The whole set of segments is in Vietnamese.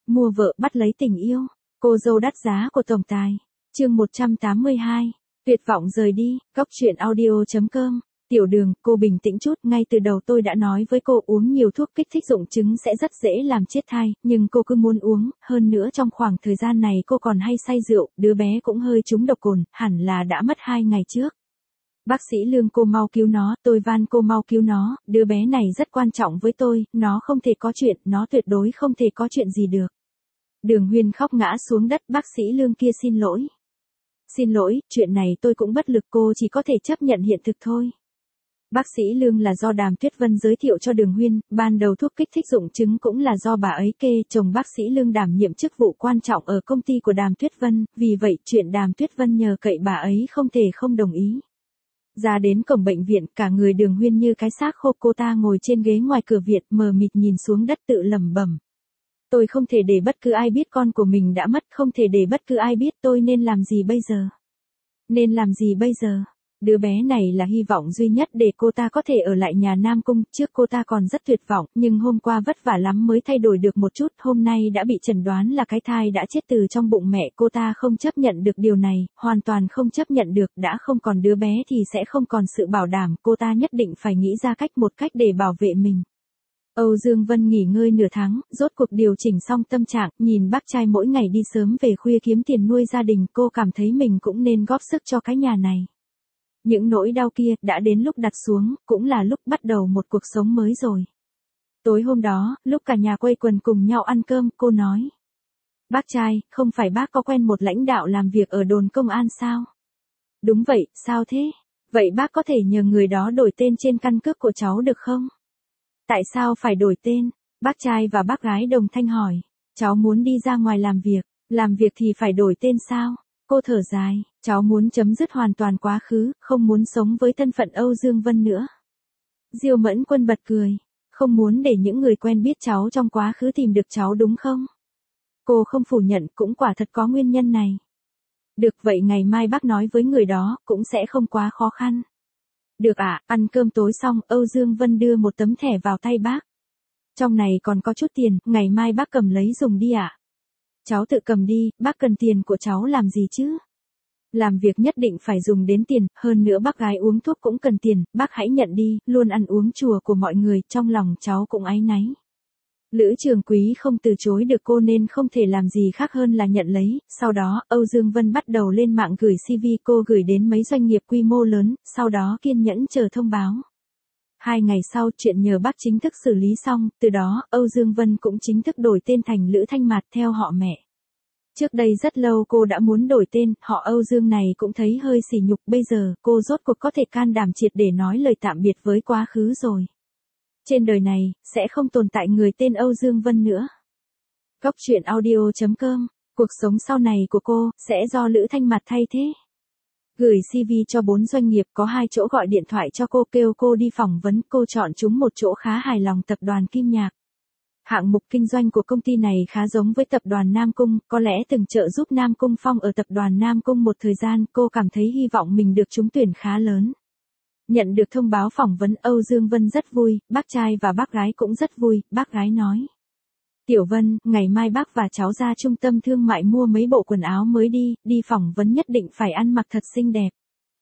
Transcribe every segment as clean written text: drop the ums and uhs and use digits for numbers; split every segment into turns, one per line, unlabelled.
mua vợ bắt lấy tình yêu. Cô dâu đắt giá của tổng tài. Chương 182. Tuyệt vọng rời đi. Góc truyện audio.com. Tiểu Đường, cô bình tĩnh chút, ngay từ đầu tôi đã nói với cô uống nhiều thuốc kích thích dụng trứng sẽ rất dễ làm chết thai, nhưng cô cứ muốn uống, hơn nữa trong khoảng thời gian này cô còn hay say rượu, đứa bé cũng hơi trúng độc cồn, hẳn là đã mất 2 ngày trước. Bác sĩ Lương, cô mau cứu nó, tôi van cô mau cứu nó, đứa bé này rất quan trọng với tôi, nó không thể có chuyện, nó tuyệt đối không thể có chuyện gì được. Đường Huyên khóc ngã xuống đất, bác sĩ Lương kia xin lỗi. Xin lỗi, chuyện này tôi cũng bất lực, cô chỉ có thể chấp nhận hiện thực thôi. Bác sĩ Lương là do Đàm Tuyết Vân giới thiệu cho Đường Huyên, ban đầu thuốc kích thích dụng trứng cũng là do bà ấy kê, chồng bác sĩ Lương đảm nhiệm chức vụ quan trọng ở công ty của Đàm Tuyết Vân, vì vậy chuyện Đàm Tuyết Vân nhờ cậy bà ấy không thể không đồng ý. Ra đến cổng bệnh viện, cả người Đường Huyên như cái xác khô, cô ta ngồi trên ghế ngoài cửa viện, mờ mịt nhìn xuống đất tự lẩm bẩm. Tôi không thể để bất cứ ai biết con của mình đã mất, không thể để bất cứ ai biết, tôi nên làm gì bây giờ? Nên làm gì bây giờ? Đứa bé này là hy vọng duy nhất để cô ta có thể ở lại nhà Nam Cung, trước cô ta còn rất tuyệt vọng, nhưng hôm qua vất vả lắm mới thay đổi được một chút, hôm nay đã bị chẩn đoán là cái thai đã chết từ trong bụng mẹ, cô ta không chấp nhận được điều này, hoàn toàn không chấp nhận được, đã không còn đứa bé thì sẽ không còn sự bảo đảm, cô ta nhất định phải nghĩ ra một cách để bảo vệ mình. Âu Dương Vân nghỉ ngơi nửa tháng, rốt cuộc điều chỉnh xong tâm trạng, nhìn bác trai mỗi ngày đi sớm về khuya kiếm tiền nuôi gia đình, cô cảm thấy mình cũng nên góp sức cho cái nhà này. Những nỗi đau kia đã đến lúc đặt xuống, cũng là lúc bắt đầu một cuộc sống mới rồi. Tối hôm đó, lúc cả nhà quây quần cùng nhau ăn cơm, cô nói. Bác trai, không phải bác có quen một lãnh đạo làm việc ở đồn công an sao? Đúng vậy, sao thế? Vậy bác có thể nhờ người đó đổi tên trên căn cước của cháu được không? Tại sao phải đổi tên? Bác trai và bác gái đồng thanh hỏi. Cháu muốn đi ra ngoài làm việc thì phải đổi tên sao? Cô thở dài, cháu muốn chấm dứt hoàn toàn quá khứ, không muốn sống với thân phận Âu Dương Vân nữa. Diêu Mẫn Quân bật cười, không muốn để những người quen biết cháu trong quá khứ tìm được cháu đúng không? Cô không phủ nhận, cũng quả thật có nguyên nhân này. Được, vậy ngày mai bác nói với người đó, cũng sẽ không quá khó khăn. Được ạ, ăn cơm tối xong, Âu Dương Vân đưa một tấm thẻ vào tay bác. Trong này còn có chút tiền, ngày mai bác cầm lấy dùng đi ạ. Cháu tự cầm đi, bác cần tiền của cháu làm gì chứ? Làm việc nhất định phải dùng đến tiền, hơn nữa bác gái uống thuốc cũng cần tiền, bác hãy nhận đi, luôn ăn uống chùa của mọi người, trong lòng cháu cũng áy náy. Lữ Trường Quý không từ chối được cô nên không thể làm gì khác hơn là nhận lấy, sau đó, Âu Dương Vân bắt đầu lên mạng gửi CV, cô gửi đến mấy doanh nghiệp quy mô lớn, sau đó kiên nhẫn chờ thông báo. 2 ngày sau, chuyện nhờ bác chính thức xử lý xong, từ đó, Âu Dương Vân cũng chính thức đổi tên thành Lữ Thanh Mạt theo họ mẹ. Trước đây rất lâu cô đã muốn đổi tên, họ Âu Dương này cũng thấy hơi sỉ nhục, bây giờ, cô rốt cuộc có thể can đảm triệt để nói lời tạm biệt với quá khứ rồi. Trên đời này, sẽ không tồn tại người tên Âu Dương Vân nữa. Góc truyện audio.com, cuộc sống sau này của cô, sẽ do Lữ Thanh Mạt thay thế. Gửi CV cho 4 doanh nghiệp, có 2 chỗ gọi điện thoại cho cô kêu cô đi phỏng vấn, cô chọn chúng một chỗ khá hài lòng, tập đoàn Kim Nhạc. Hạng mục kinh doanh của công ty này khá giống với tập đoàn Nam Cung, có lẽ từng trợ giúp Nam Cung Phong ở tập đoàn Nam Cung một thời gian, cô cảm thấy hy vọng mình được trúng tuyển khá lớn. Nhận được thông báo phỏng vấn, Âu Dương Vân rất vui, bác trai và bác gái cũng rất vui, bác gái nói. Tiểu Vân, ngày mai bác và cháu ra trung tâm thương mại mua mấy bộ quần áo mới đi phỏng vấn nhất định phải ăn mặc thật xinh đẹp.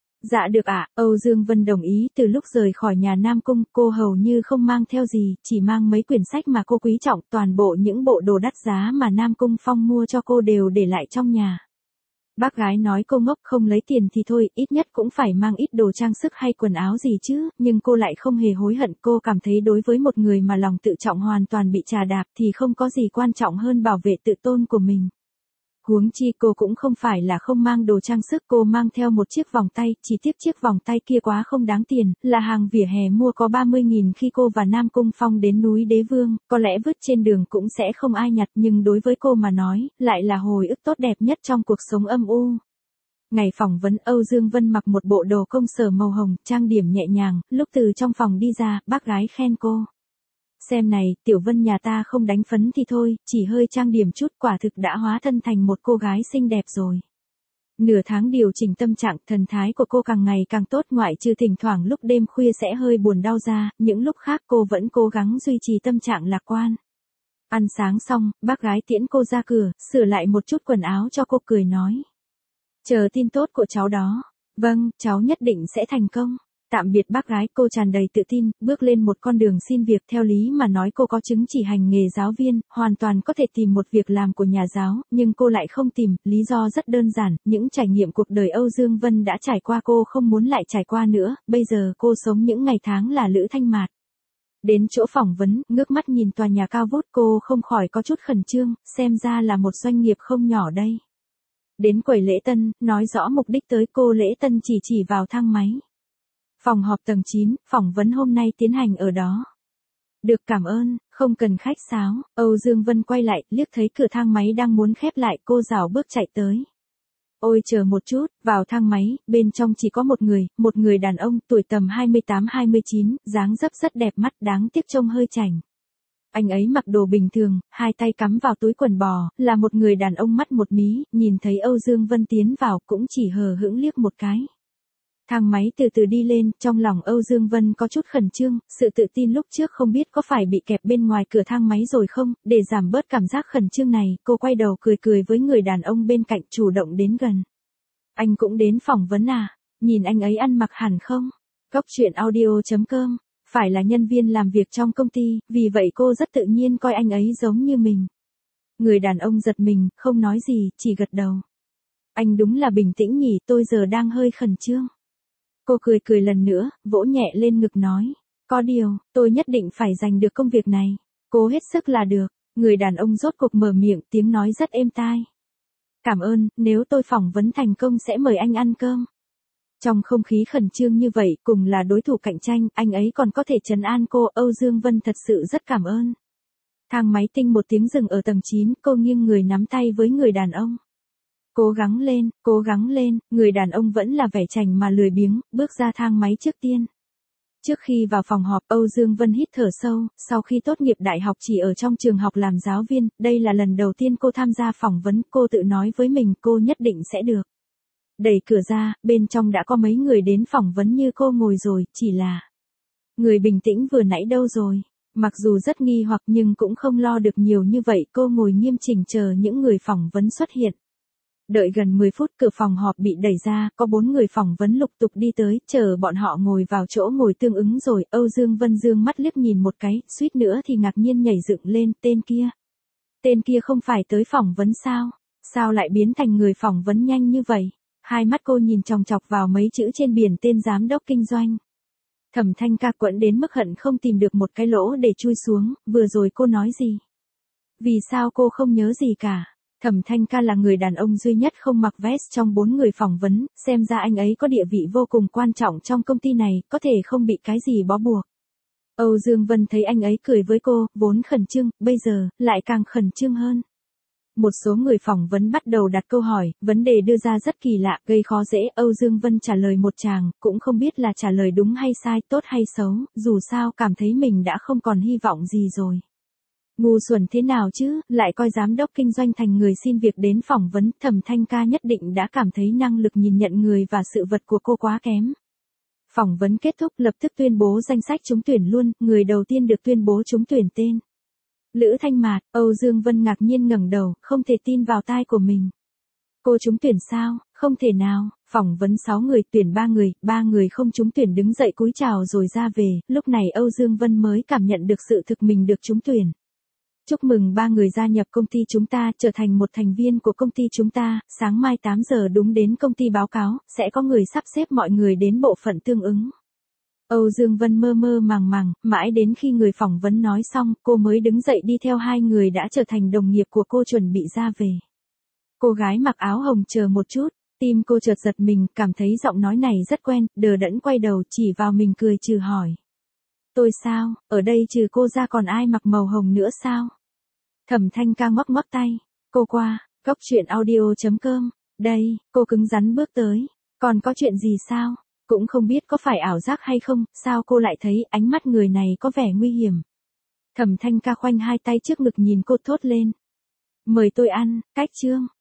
Dạ được ạ, Âu Dương Vân đồng ý, từ lúc rời khỏi nhà Nam Cung, cô hầu như không mang theo gì, chỉ mang mấy quyển sách mà cô quý trọng, toàn bộ những bộ đồ đắt giá mà Nam Cung Phong mua cho cô đều để lại trong nhà. Bác gái nói cô ngốc, không lấy tiền thì thôi, ít nhất cũng phải mang ít đồ trang sức hay quần áo gì chứ, nhưng cô lại không hề hối hận, cô cảm thấy đối với một người mà lòng tự trọng hoàn toàn bị chà đạp thì không có gì quan trọng hơn bảo vệ tự tôn của mình. Huống chi cô cũng không phải là không mang đồ trang sức, cô mang theo một chiếc vòng tay, chỉ tiếc chiếc vòng tay kia quá không đáng tiền, là hàng vỉa hè mua có 30.000 khi cô và Nam Cung Phong đến núi Đế Vương, có lẽ vứt trên đường cũng sẽ không ai nhặt, nhưng đối với cô mà nói, lại là hồi ức tốt đẹp nhất trong cuộc sống âm u. Ngày phỏng vấn, Âu Dương Vân mặc một bộ đồ công sở màu hồng, trang điểm nhẹ nhàng, lúc từ trong phòng đi ra, bác gái khen cô. Xem này, Tiểu Vân nhà ta không đánh phấn thì thôi, chỉ hơi trang điểm chút, quả thực đã hóa thân thành một cô gái xinh đẹp rồi. Nửa tháng điều chỉnh tâm trạng, thần thái của cô càng ngày càng tốt, ngoại trừ thỉnh thoảng lúc đêm khuya sẽ hơi buồn đau ra, những lúc khác cô vẫn cố gắng duy trì tâm trạng lạc quan. Ăn sáng xong, bác gái tiễn cô ra cửa, sửa lại một chút quần áo cho cô cười nói. Chờ tin tốt của cháu đó. Vâng, cháu nhất định sẽ thành công. Tạm biệt bác gái, cô tràn đầy tự tin, bước lên một con đường xin việc. Theo lý mà nói cô có chứng chỉ hành nghề giáo viên, hoàn toàn có thể tìm một việc làm của nhà giáo, nhưng cô lại không tìm, lý do rất đơn giản, những trải nghiệm cuộc đời Âu Dương Vân đã trải qua cô không muốn lại trải qua nữa, bây giờ cô sống những ngày tháng là Lữ Thanh Mạt. Đến chỗ phỏng vấn, ngước mắt nhìn tòa nhà cao vút cô không khỏi có chút khẩn trương, xem ra là một doanh nghiệp không nhỏ đây. Đến quầy lễ tân, nói rõ mục đích tới cô lễ tân chỉ vào thang máy. Phòng họp tầng 9, phỏng vấn hôm nay tiến hành ở đó. Được cảm ơn, không cần khách sáo, Âu Dương Vân quay lại, liếc thấy cửa thang máy đang muốn khép lại, cô rảo bước chạy tới. Ôi chờ một chút, vào thang máy, bên trong chỉ có một người đàn ông, tuổi tầm 28-29, dáng dấp rất đẹp mắt, đáng tiếc trông hơi chảnh. Anh ấy mặc đồ bình thường, hai tay cắm vào túi quần bò, là một người đàn ông mắt một mí, nhìn thấy Âu Dương Vân tiến vào cũng chỉ hờ hững liếc một cái. Thang máy từ từ đi lên, trong lòng Âu Dương Vân có chút khẩn trương, sự tự tin lúc trước không biết có phải bị kẹp bên ngoài cửa thang máy rồi không, để giảm bớt cảm giác khẩn trương này, cô quay đầu cười với người đàn ông bên cạnh chủ động đến gần. Anh cũng đến phỏng vấn à? Nhìn anh ấy ăn mặc hẳn không? Cóc truyện audio.com, phải là nhân viên làm việc trong công ty, vì vậy cô rất tự nhiên coi anh ấy giống như mình. Người đàn ông giật mình, không nói gì, chỉ gật đầu. Anh đúng là bình tĩnh nhỉ, tôi giờ đang hơi khẩn trương. Cô cười lần nữa, vỗ nhẹ lên ngực nói. Có điều, tôi nhất định phải giành được công việc này. Cố hết sức là được. Người đàn ông rốt cuộc mở miệng, tiếng nói rất êm tai. Cảm ơn, nếu tôi phỏng vấn thành công sẽ mời anh ăn cơm. Trong không khí khẩn trương như vậy, cùng là đối thủ cạnh tranh, anh ấy còn có thể trấn an cô, Âu Dương Vân thật sự rất cảm ơn. Thang máy tinh một tiếng dừng ở tầng 9, cô nghiêng người nắm tay với người đàn ông. Cố gắng lên, người đàn ông vẫn là vẻ chảnh mà lười biếng, bước ra thang máy trước tiên. Trước khi vào phòng họp, Âu Dương Vân hít thở sâu, sau khi tốt nghiệp đại học chỉ ở trong trường học làm giáo viên, đây là lần đầu tiên cô tham gia phỏng vấn, cô tự nói với mình cô nhất định sẽ được. Đẩy cửa ra, bên trong đã có mấy người đến phỏng vấn như cô ngồi rồi, chỉ là người bình tĩnh vừa nãy đâu rồi. Mặc dù rất nghi hoặc nhưng cũng không lo được nhiều như vậy, cô ngồi nghiêm chỉnh chờ những người phỏng vấn xuất hiện. Đợi gần 10 phút cửa phòng họp bị đẩy ra, có 4 người phỏng vấn lục tục đi tới, chờ bọn họ ngồi vào chỗ ngồi tương ứng rồi, Âu Dương Vân dương mắt liếc nhìn một cái, suýt nữa thì ngạc nhiên nhảy dựng lên, tên kia không phải tới phỏng vấn sao? Sao lại biến thành người phỏng vấn nhanh như vậy? Hai mắt cô nhìn chòng chọc vào mấy chữ trên biển tên giám đốc kinh doanh. Thẩm Thanh Ca quẫn đến mức hận không tìm được một cái lỗ để chui xuống, vừa rồi cô nói gì? Vì sao cô không nhớ gì cả? Thẩm Thanh Ca là người đàn ông duy nhất không mặc vest trong 4 người phỏng vấn, xem ra anh ấy có địa vị vô cùng quan trọng trong công ty này, có thể không bị cái gì bó buộc. Âu Dương Vân thấy anh ấy cười với cô, vốn khẩn trương, bây giờ, lại càng khẩn trương hơn. Một số người phỏng vấn bắt đầu đặt câu hỏi, vấn đề đưa ra rất kỳ lạ, gây khó dễ, Âu Dương Vân trả lời một tràng, cũng không biết là trả lời đúng hay sai, tốt hay xấu, dù sao cảm thấy mình đã không còn hy vọng gì rồi. Ngu xuẩn thế nào chứ, lại coi giám đốc kinh doanh thành người xin việc đến phỏng vấn, Thẩm Thanh Ca nhất định đã cảm thấy năng lực nhìn nhận người và sự vật của cô quá kém. Phỏng vấn kết thúc lập tức tuyên bố danh sách trúng tuyển luôn, người đầu tiên được tuyên bố trúng tuyển tên. Lữ Thanh Mạt, Âu Dương Vân ngạc nhiên ngẩng đầu, không thể tin vào tai của mình. Cô trúng tuyển sao? Không thể nào, phỏng vấn 6 người, tuyển 3 người không trúng tuyển đứng dậy cúi chào rồi ra về, lúc này Âu Dương Vân mới cảm nhận được sự thực mình được trúng tuyển. Chúc mừng 3 người gia nhập công ty chúng ta, trở thành một thành viên của công ty chúng ta, sáng mai 8 giờ đúng đến công ty báo cáo, sẽ có người sắp xếp mọi người đến bộ phận tương ứng. Âu Dương Vân mơ màng, mãi đến khi người phỏng vấn nói xong, cô mới đứng dậy đi theo 2 người đã trở thành đồng nghiệp của cô chuẩn bị ra về. Cô gái mặc áo hồng chờ một chút, tim cô chợt giật mình, cảm thấy giọng nói này rất quen, đờ đẫn quay đầu chỉ vào mình cười trừ hỏi. Tôi sao, ở đây trừ cô ra còn ai mặc màu hồng nữa sao? Thẩm Thanh Ca ngoắc tay. Cô qua, cóc truyện audio.com. Đây, cô cứng rắn bước tới. Còn có chuyện gì sao? Cũng không biết có phải ảo giác hay không, sao cô lại thấy ánh mắt người này có vẻ nguy hiểm. Thẩm Thanh Ca khoanh hai tay trước ngực nhìn cô thốt lên. Mời tôi ăn, cách chương.